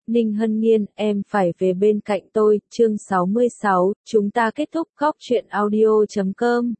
Ninh Hân Nghiên, em phải về bên cạnh tôi, chương 66, chúng ta kết thúc góc truyện audio.com.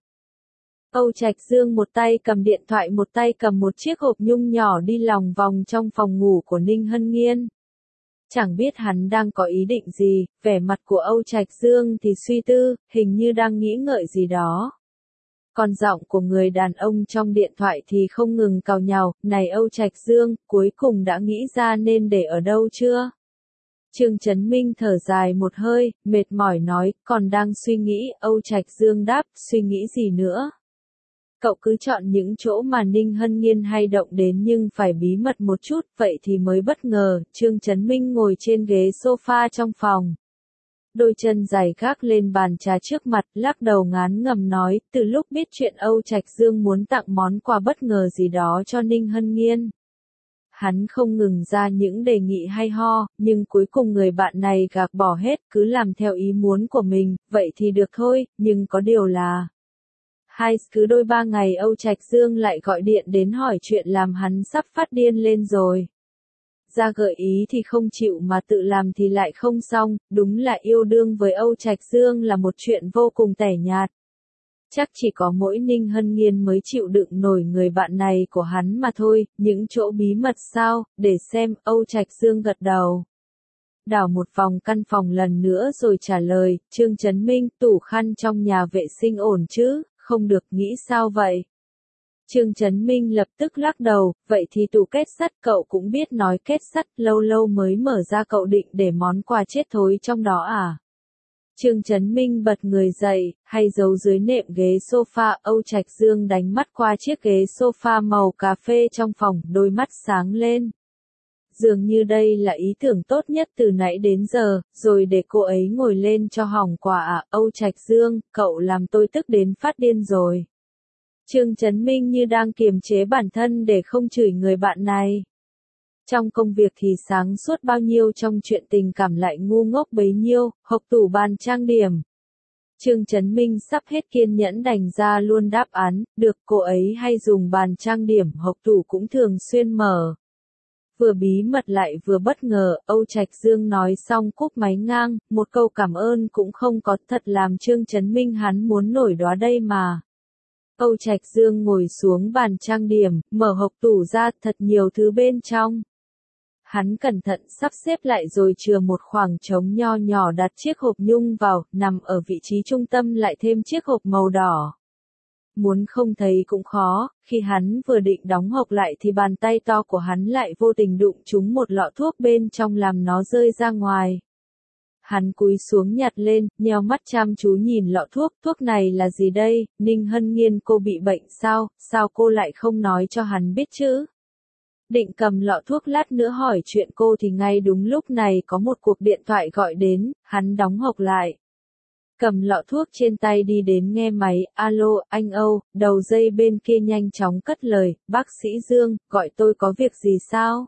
Âu Trạch Dương một tay cầm điện thoại một tay cầm một chiếc hộp nhung nhỏ đi lòng vòng trong phòng ngủ của Ninh Hân Nghiên. Chẳng biết hắn đang có ý định gì, vẻ mặt của Âu Trạch Dương thì suy tư, hình như đang nghĩ ngợi gì đó. Còn giọng của người đàn ông trong điện thoại thì không ngừng càu nhàu, này Âu Trạch Dương, cuối cùng đã nghĩ ra nên để ở đâu chưa? Trương Chấn Minh thở dài một hơi, mệt mỏi nói, còn đang suy nghĩ, Âu Trạch Dương đáp, suy nghĩ gì nữa? Cậu cứ chọn những chỗ mà Ninh Hân Nghiên hay động đến nhưng phải bí mật một chút, vậy thì mới bất ngờ. Trương Chấn Minh ngồi trên ghế sofa trong phòng. Đôi chân dài gác lên bàn trà trước mặt, lắc đầu ngán ngẩm nói, từ lúc biết chuyện Âu Trạch Dương muốn tặng món quà bất ngờ gì đó cho Ninh Hân Nghiên. Hắn không ngừng ra những đề nghị hay ho, nhưng cuối cùng người bạn này gạt bỏ hết, cứ làm theo ý muốn của mình, vậy thì được thôi, nhưng có điều là... cứ đôi 3 ngày Âu Trạch Dương lại gọi điện đến hỏi chuyện làm hắn sắp phát điên lên rồi. Ra gợi ý thì không chịu mà tự làm thì lại không xong, đúng là yêu đương với Âu Trạch Dương là một chuyện vô cùng tẻ nhạt. Chắc chỉ có mỗi Ninh Hân Nghiên mới chịu đựng nổi người bạn này của hắn mà thôi, những chỗ bí mật sao, để xem, Âu Trạch Dương gật đầu. Đảo một vòng căn phòng lần nữa rồi trả lời, Trương Chấn Minh, tủ khăn trong nhà vệ sinh ổn chứ, không được nghĩ sao vậy? Trương Chấn Minh lập tức lắc đầu, vậy thì tủ kết sắt cậu cũng biết nói kết sắt, lâu lâu mới mở ra cậu định để món quà chết thối trong đó à? Trương Chấn Minh bật người dậy, hay giấu dưới nệm ghế sofa, Âu Trạch Dương đánh mắt qua chiếc ghế sofa màu cà phê trong phòng, đôi mắt sáng lên. Dường như đây là ý tưởng tốt nhất từ nãy đến giờ, rồi để cô ấy ngồi lên cho hỏng quà à, Âu Trạch Dương, cậu làm tôi tức đến phát điên rồi. Trương Chấn Minh như đang kiềm chế bản thân để không chửi người bạn này. Trong công việc thì sáng suốt bao nhiêu, trong chuyện tình cảm lại ngu ngốc bấy nhiêu, hộc tủ bàn trang điểm. Trương Chấn Minh sắp hết kiên nhẫn đành ra luôn đáp án, được, cô ấy hay dùng bàn trang điểm, hộc tủ cũng thường xuyên mở. Vừa bí mật lại vừa bất ngờ, Âu Trạch Dương nói xong cúp máy ngang, một câu cảm ơn cũng không có, thật làm Trương Chấn Minh hắn muốn nổi đoá đây mà. Âu Trạch Dương ngồi xuống bàn trang điểm, mở hộc tủ ra, thật nhiều thứ bên trong. Hắn cẩn thận sắp xếp lại rồi chừa một khoảng trống nho nhỏ đặt chiếc hộp nhung vào, nằm ở vị trí trung tâm lại thêm chiếc hộp màu đỏ. Muốn không thấy cũng khó, khi hắn vừa định đóng hộp lại thì bàn tay to của hắn lại vô tình đụng trúng một lọ thuốc bên trong làm nó rơi ra ngoài. Hắn cúi xuống nhặt lên, nheo mắt chăm chú nhìn lọ thuốc, thuốc này là gì đây, Ninh Hân Nghiên cô bị bệnh sao cô lại không nói cho hắn biết chứ? Định cầm lọ thuốc lát nữa hỏi chuyện cô thì ngay đúng lúc này có một cuộc điện thoại gọi đến, hắn đóng hộp lại. Cầm lọ thuốc trên tay đi đến nghe máy, alo, anh Âu, đầu dây bên kia nhanh chóng cất lời, bác sĩ Dương, gọi tôi có việc gì sao?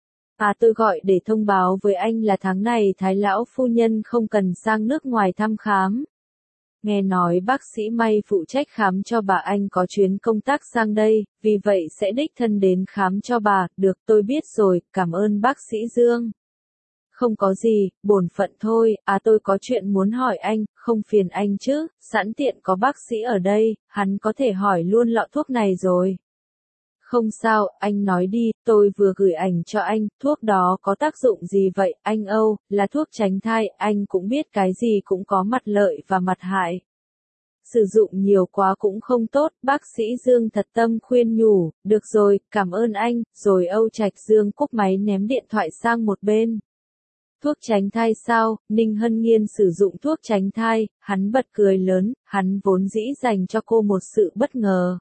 À tôi gọi để thông báo với anh là tháng này Thái lão phu nhân không cần sang nước ngoài thăm khám. Nghe nói bác sĩ May phụ trách khám cho bà anh có chuyến công tác sang đây, vì vậy sẽ đích thân đến khám cho bà, được tôi biết rồi, cảm ơn bác sĩ Dương. Không có gì, bổn phận thôi, à tôi có chuyện muốn hỏi anh, không phiền anh chứ, sẵn tiện có bác sĩ ở đây, hắn có thể hỏi luôn lọ thuốc này rồi. Không sao, anh nói đi, tôi vừa gửi ảnh cho anh, thuốc đó có tác dụng gì vậy, anh Âu, là thuốc tránh thai, anh cũng biết cái gì cũng có mặt lợi và mặt hại. Sử dụng nhiều quá cũng không tốt, bác sĩ Dương thật tâm khuyên nhủ, được rồi, cảm ơn anh, rồi Âu Trạch Dương cúp máy ném điện thoại sang một bên. Thuốc tránh thai sao, Ninh Hân Nghiên sử dụng thuốc tránh thai, hắn bật cười lớn, hắn vốn dĩ dành cho cô một sự bất ngờ.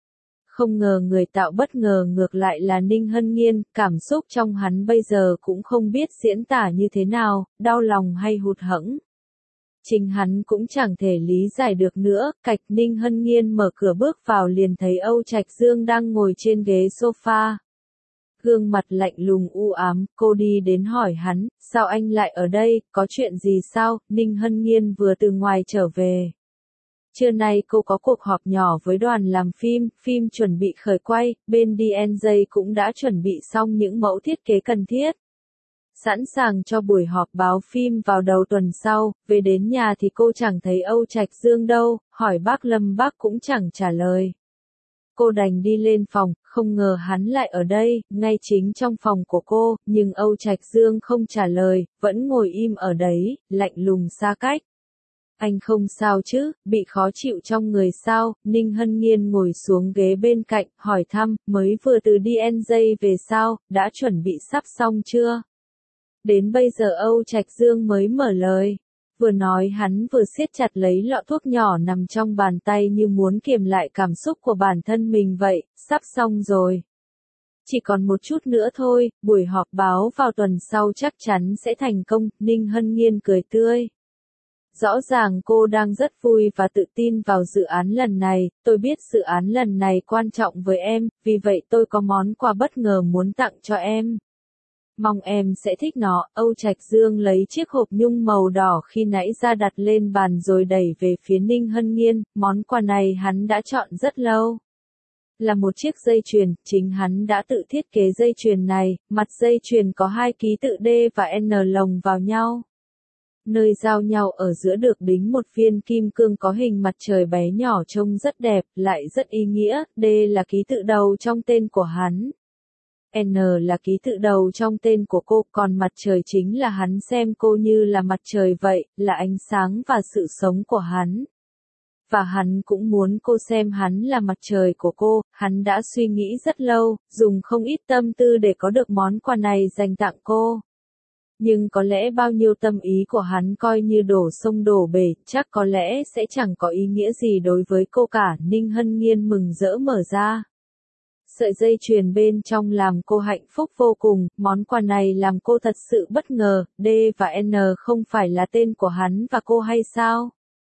Không ngờ người tạo bất ngờ ngược lại là Ninh Hân Nghiên, cảm xúc trong hắn bây giờ cũng không biết diễn tả như thế nào, đau lòng hay hụt hẫng. Chính hắn cũng chẳng thể lý giải được nữa, cạch Ninh Hân Nghiên mở cửa bước vào liền thấy Âu Trạch Dương đang ngồi trên ghế sofa. Gương mặt lạnh lùng u ám, cô đi đến hỏi hắn, sao anh lại ở đây, có chuyện gì sao, Ninh Hân Nghiên vừa từ ngoài trở về. Trưa nay cô có cuộc họp nhỏ với đoàn làm phim chuẩn bị khởi quay, bên DNJ cũng đã chuẩn bị xong những mẫu thiết kế cần thiết. Sẵn sàng cho buổi họp báo phim vào đầu tuần sau, về đến nhà thì cô chẳng thấy Âu Trạch Dương đâu, hỏi bác Lâm bác cũng chẳng trả lời. Cô đành đi lên phòng, không ngờ hắn lại ở đây, ngay chính trong phòng của cô, nhưng Âu Trạch Dương không trả lời, vẫn ngồi im ở đấy, lạnh lùng xa cách. Anh không sao chứ, bị khó chịu trong người sao? Ninh Hân Nghiên ngồi xuống ghế bên cạnh, hỏi thăm, mới vừa từ DNJ về sao, đã chuẩn bị sắp xong chưa? Đến bây giờ Âu Trạch Dương mới mở lời. Vừa nói hắn vừa siết chặt lấy lọ thuốc nhỏ nằm trong bàn tay như muốn kiềm lại cảm xúc của bản thân mình vậy, sắp xong rồi. Chỉ còn một chút nữa thôi, buổi họp báo vào tuần sau chắc chắn sẽ thành công, Ninh Hân Nghiên cười tươi. Rõ ràng cô đang rất vui và tự tin vào dự án lần này, tôi biết dự án lần này quan trọng với em, vì vậy tôi có món quà bất ngờ muốn tặng cho em. Mong em sẽ thích nó. Âu Trạch Dương lấy chiếc hộp nhung màu đỏ khi nãy ra đặt lên bàn rồi đẩy về phía Ninh Hân Nghiên, món quà này hắn đã chọn rất lâu. Là một chiếc dây chuyền, chính hắn đã tự thiết kế dây chuyền này, mặt dây chuyền có hai ký tự D và N lồng vào nhau. Nơi giao nhau ở giữa được đính một viên kim cương có hình mặt trời bé nhỏ trông rất đẹp, lại rất ý nghĩa, D là ký tự đầu trong tên của hắn. N là ký tự đầu trong tên của cô, còn mặt trời chính là hắn xem cô như là mặt trời vậy, là ánh sáng và sự sống của hắn. Và hắn cũng muốn cô xem hắn là mặt trời của cô, hắn đã suy nghĩ rất lâu, dùng không ít tâm tư để có được món quà này dành tặng cô. Nhưng có lẽ bao nhiêu tâm ý của hắn coi như đổ sông đổ bể, chắc có lẽ sẽ chẳng có ý nghĩa gì đối với cô cả. Ninh Hân Nghiên mừng rỡ mở ra. Sợi dây chuyền bên trong làm cô hạnh phúc vô cùng, món quà này làm cô thật sự bất ngờ, D và N không phải là tên của hắn và cô hay sao?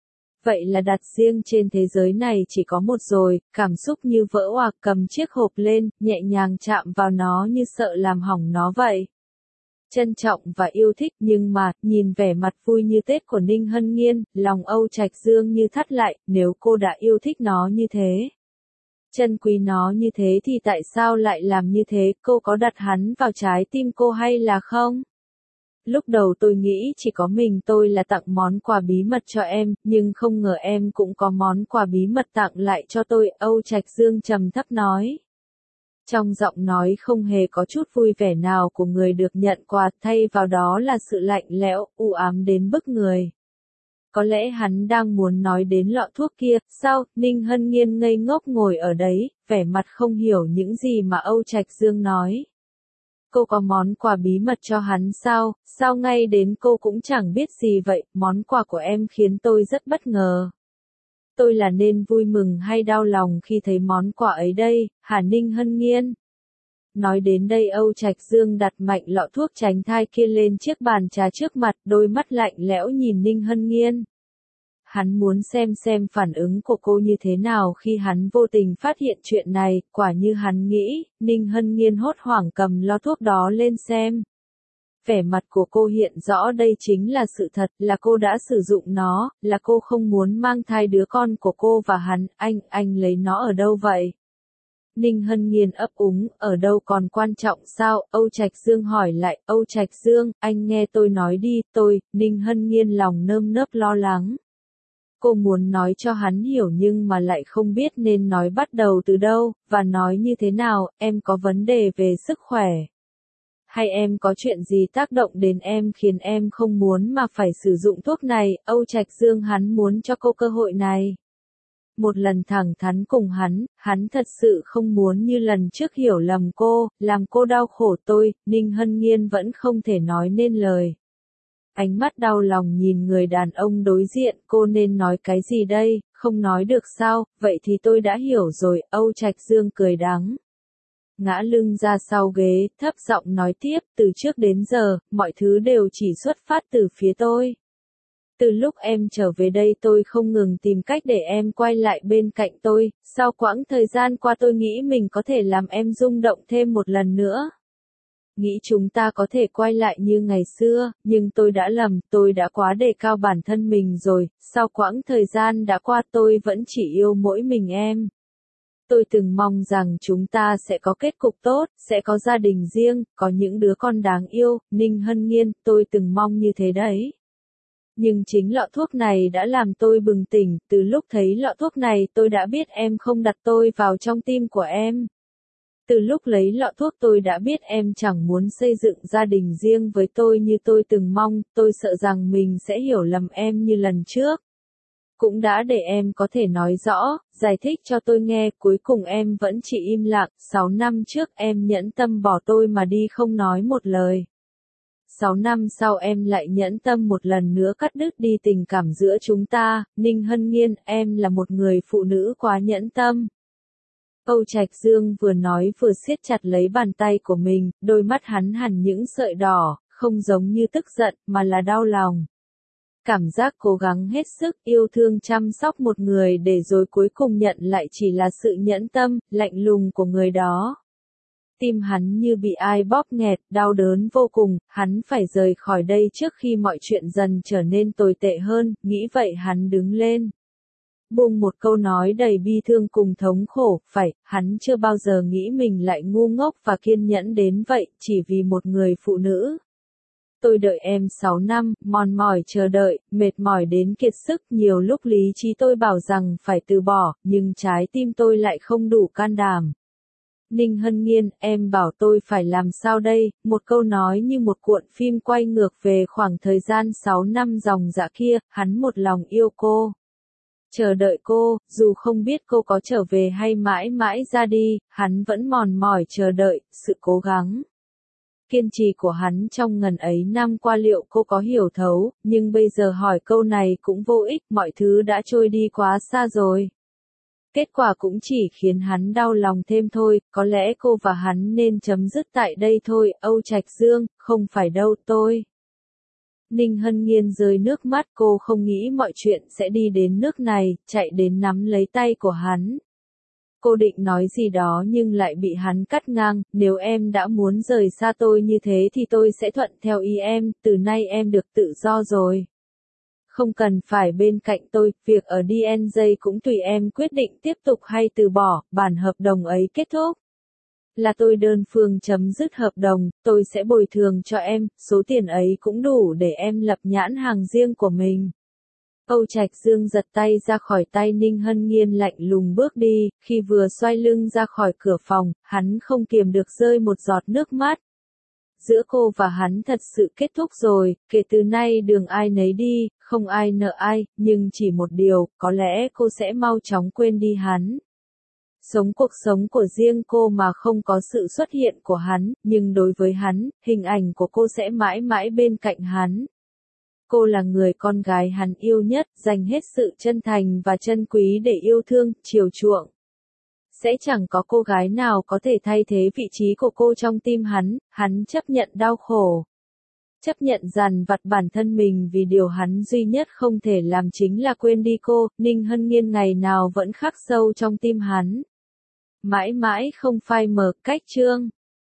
Vậy là đặt riêng trên thế giới này chỉ có một rồi, cảm xúc như vỡ òa, cầm chiếc hộp lên, nhẹ nhàng chạm vào nó như sợ làm hỏng nó vậy. Trân trọng và yêu thích, nhưng mà, nhìn vẻ mặt vui như Tết của Ninh Hân Nghiên, lòng Âu Trạch Dương như thắt lại, nếu cô đã yêu thích nó như thế. Trân quý nó như thế thì tại sao lại làm như thế, cô có đặt hắn vào trái tim cô hay là không? Lúc đầu tôi nghĩ chỉ có mình tôi là tặng món quà bí mật cho em, nhưng không ngờ em cũng có món quà bí mật tặng lại cho tôi, Âu Trạch Dương trầm thấp nói. Trong giọng nói không hề có chút vui vẻ nào của người được nhận quà, thay vào đó là sự lạnh lẽo, u ám đến bức người. Có lẽ hắn đang muốn nói đến lọ thuốc kia, sao? Ninh Hân Nghiên ngây ngốc ngồi ở đấy, vẻ mặt không hiểu những gì mà Âu Trạch Dương nói. Cô có món quà bí mật cho hắn sao? Sao ngay đến cô cũng chẳng biết gì vậy? Món quà của em khiến tôi rất bất ngờ. Tôi là nên vui mừng hay đau lòng khi thấy món quà ấy đây, hả Ninh Hân Nghiên? Nói đến đây Âu Trạch Dương đặt mạnh lọ thuốc tránh thai kia lên chiếc bàn trà trước mặt, đôi mắt lạnh lẽo nhìn Ninh Hân Nghiên. Hắn muốn xem phản ứng của cô như thế nào khi hắn vô tình phát hiện chuyện này, quả như hắn nghĩ, Ninh Hân Nghiên hốt hoảng cầm lọ thuốc đó lên xem. Vẻ mặt của cô hiện rõ đây chính là sự thật, là cô đã sử dụng nó, là cô không muốn mang thai đứa con của cô và hắn, anh lấy nó ở đâu vậy? Ninh Hân Nghiên ấp úng, ở đâu còn quan trọng sao? Âu Trạch Dương hỏi lại, Âu Trạch Dương, anh nghe tôi nói đi, Ninh Hân Nghiên lòng nơm nớp lo lắng. Cô muốn nói cho hắn hiểu nhưng mà lại không biết nên nói bắt đầu từ đâu, và nói như thế nào, em có vấn đề về sức khỏe. Hay em có chuyện gì tác động đến em khiến em không muốn mà phải sử dụng thuốc này, Âu Trạch Dương hắn muốn cho cô cơ hội này. Một lần thẳng thắn cùng hắn thật sự không muốn như lần trước hiểu lầm cô, làm cô đau khổ Ninh Hân Nghiên vẫn không thể nói nên lời. Ánh mắt đau lòng nhìn người đàn ông đối diện, cô nên nói cái gì đây, không nói được sao, vậy thì tôi đã hiểu rồi, Âu Trạch Dương cười đắng. Ngã lưng ra sau ghế, thấp giọng nói tiếp, từ trước đến giờ, mọi thứ đều chỉ xuất phát từ phía tôi. Từ lúc em trở về đây tôi không ngừng tìm cách để em quay lại bên cạnh tôi, sau quãng thời gian qua tôi nghĩ mình có thể làm em rung động thêm một lần nữa. Nghĩ chúng ta có thể quay lại như ngày xưa, nhưng tôi đã lầm, tôi đã quá đề cao bản thân mình rồi, sau quãng thời gian đã qua tôi vẫn chỉ yêu mỗi mình em. Tôi từng mong rằng chúng ta sẽ có kết cục tốt, sẽ có gia đình riêng, có những đứa con đáng yêu, Ninh Hân Nghiên, tôi từng mong như thế đấy. Nhưng chính lọ thuốc này đã làm tôi bừng tỉnh, từ lúc thấy lọ thuốc này tôi đã biết em không đặt tôi vào trong tim của em. Từ lúc lấy lọ thuốc tôi đã biết em chẳng muốn xây dựng gia đình riêng với tôi như tôi từng mong, tôi sợ rằng mình sẽ hiểu lầm em như lần trước. Cũng đã để em có thể nói rõ, giải thích cho tôi nghe, cuối cùng em vẫn chỉ im lặng, 6 năm trước em nhẫn tâm bỏ tôi mà đi không nói một lời. 6 năm sau em lại nhẫn tâm một lần nữa cắt đứt đi tình cảm giữa chúng ta, Ninh Hân Nghiên, em là một người phụ nữ quá nhẫn tâm. Âu Trạch Dương vừa nói vừa siết chặt lấy bàn tay của mình, đôi mắt hắn hằn những sợi đỏ, không giống như tức giận, mà là đau lòng. Cảm giác cố gắng hết sức yêu thương chăm sóc một người để rồi cuối cùng nhận lại chỉ là sự nhẫn tâm, lạnh lùng của người đó. Tim hắn như bị ai bóp nghẹt, đau đớn vô cùng, hắn phải rời khỏi đây trước khi mọi chuyện dần trở nên tồi tệ hơn, nghĩ vậy hắn đứng lên. Buông một câu nói đầy bi thương cùng thống khổ, hắn chưa bao giờ nghĩ mình lại ngu ngốc và kiên nhẫn đến vậy, chỉ vì một người phụ nữ. Tôi đợi em 6 năm, mòn mỏi chờ đợi, mệt mỏi đến kiệt sức, nhiều lúc lý trí tôi bảo rằng phải từ bỏ, nhưng trái tim tôi lại không đủ can đảm. Ninh Hân Nghiên, em bảo tôi phải làm sao đây, một câu nói như một cuộn phim quay ngược về khoảng thời gian 6 năm dòng dã kia, hắn một lòng yêu cô. Chờ đợi cô, dù không biết cô có trở về hay mãi mãi ra đi, hắn vẫn mòn mỏi chờ đợi, sự cố gắng. Kiên trì của hắn trong ngần ấy năm qua liệu cô có hiểu thấu, nhưng bây giờ hỏi câu này cũng vô ích, mọi thứ đã trôi đi quá xa rồi. Kết quả cũng chỉ khiến hắn đau lòng thêm thôi, có lẽ cô và hắn nên chấm dứt tại đây thôi, Âu Trạch Dương, không phải đâu tôi. Ninh Hân Nghiên rơi nước mắt, cô không nghĩ mọi chuyện sẽ đi đến nước này, chạy đến nắm lấy tay của hắn. Cô định nói gì đó nhưng lại bị hắn cắt ngang, nếu em đã muốn rời xa tôi như thế thì tôi sẽ thuận theo ý em, từ nay em được tự do rồi. Không cần phải bên cạnh tôi, việc ở DNJ cũng tùy em quyết định tiếp tục hay từ bỏ, bản hợp đồng ấy kết thúc. Là tôi đơn phương chấm dứt hợp đồng, tôi sẽ bồi thường cho em, số tiền ấy cũng đủ để em lập nhãn hàng riêng của mình. Âu Trạch Dương giật tay ra khỏi tay Ninh Hân Nghiên lạnh lùng bước đi, khi vừa xoay lưng ra khỏi cửa phòng, hắn không kiềm được rơi một giọt nước mắt. Giữa cô và hắn thật sự kết thúc rồi, kể từ nay đường ai nấy đi, không ai nợ ai, nhưng chỉ một điều, có lẽ cô sẽ mau chóng quên đi hắn. Sống cuộc sống của riêng cô mà không có sự xuất hiện của hắn, nhưng đối với hắn, hình ảnh của cô sẽ mãi mãi bên cạnh hắn. Cô là người con gái hắn yêu nhất, dành hết sự chân thành và chân quý để yêu thương, chiều chuộng. Sẽ chẳng có cô gái nào có thể thay thế vị trí của cô trong tim hắn chấp nhận đau khổ. Chấp nhận dằn vặt bản thân mình vì điều hắn duy nhất không thể làm chính là quên đi cô, Ninh Hân Nghiên ngày nào vẫn khắc sâu trong tim hắn. Mãi mãi không phai mờ, cách chương.